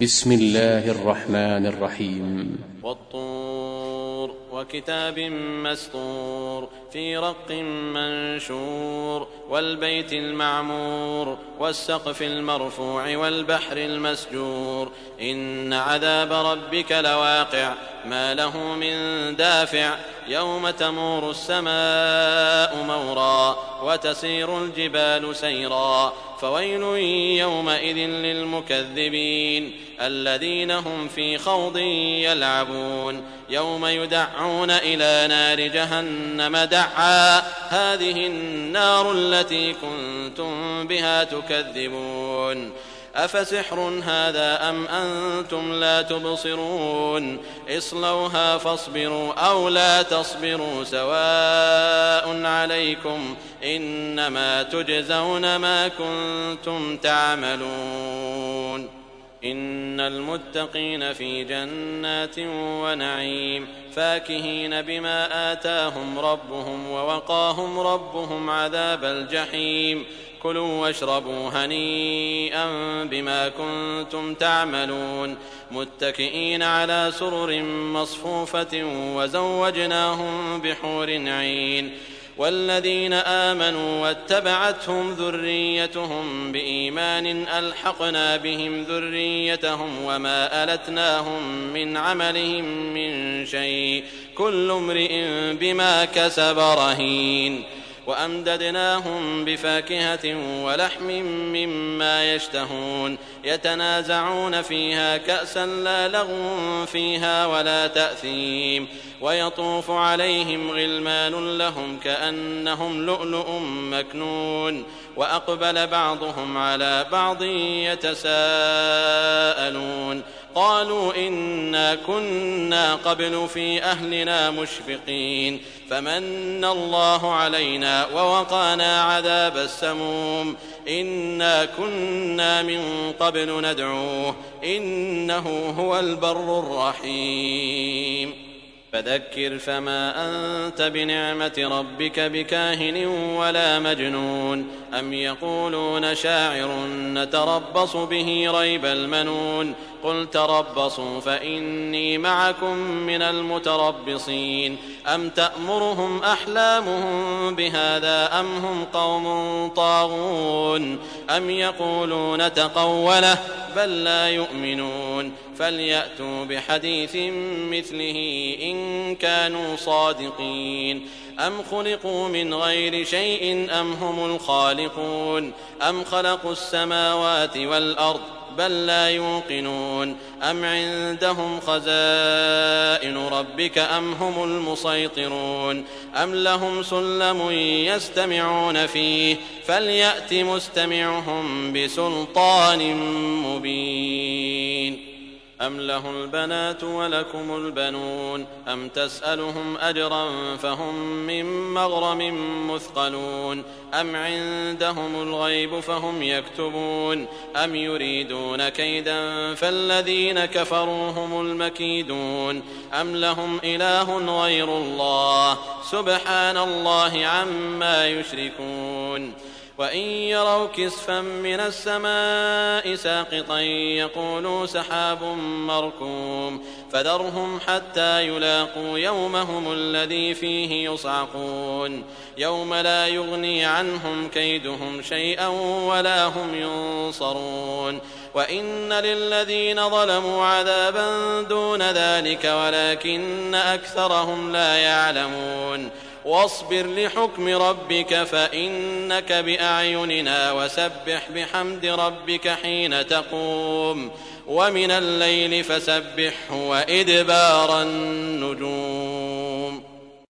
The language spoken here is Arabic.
بسم الله الرحمن الرحيم. والطور وكتاب مسطور في رق منشور والبيت المعمور والسقف المرفوع والبحر المسجور إن عذاب ربك لواقع ما له من دافع يوم تمور السماء مورا وتسير الجبال سيرا فويل يومئذ للمكذبين الذين هم في خوض يلعبون يوم يدعون إلى نار جهنم دعا هذه النار التي كنتم بها تكذبون أفسحر هذا أم أنتم لا تبصرون اصلوها فاصبروا أو لا تصبروا سواء عليكم إنما تجزون ما كنتم تعملون إن المتقين في جنات ونعيم فاكهين بما آتاهم ربهم ووقاهم ربهم عذاب الجحيم كلوا واشربوا هنيئا بما كنتم تعملون متكئين على سرر مصفوفة وزوجناهم بحور عين والذين آمنوا واتبعتهم ذريتهم بإيمان ألحقنا بهم ذريتهم وما ألتناهم من عملهم من شيء كل امرئ بما كسب رهين وأمددناهم بفاكهة ولحم مما يشتهون يتنازعون فيها كأسا لا لغو فيها ولا تأثيم ويطوف عليهم غلمان لهم كأنهم لؤلؤ مكنون وأقبل بعضهم على بعض يتساءلون قالوا إنا كنا قبل في أهلنا مشفقين فمن الله علينا ووقانا عذاب السموم إنا كنا من قبل ندعوه إنه هو البر الرحيم فذكر فما أنت بنعمة ربك بكاهن ولا مجنون أم يقولون شاعر نتربص به ريب المنون قل تربصوا فإني معكم من المتربصين أم تأمرهم أحلامهم بهذا أم هم قوم طاغون أم يقولون تقوله بل لا يؤمنون فليأتوا بحديث مثله إن كانوا صادقين أم خلقوا من غير شيء أم هم الخالقون أم خلقوا السماوات والأرض بل لا يوقنون أم عندهم خزائن ربك أم هم المسيطرون أم لهم سلم يستمعون فيه فليأت مستمعهم بسلطان مبين أم له البنات ولكم البنون أم تسألهم أجرا فهم من مغرم مثقلون أم عندهم الغيب فهم يكتبون أم يريدون كيدا فالذين كفروا هم المكيدون أم لهم إله غير الله سبحان الله عما يشركون وإن يروا كسفا من السماء ساقطا يقولوا سحاب مركوم فذرهم حتى يلاقوا يومهم الذي فيه يصعقون يوم لا يغني عنهم كيدهم شيئا ولا هم ينصرون وإن للذين ظلموا عذابا دون ذلك ولكن أكثرهم لا يعلمون واصبر لحكم ربك فإنك بأعيننا وسبح بحمد ربك حين تقوم ومن الليل فسبحه وإدبار النجوم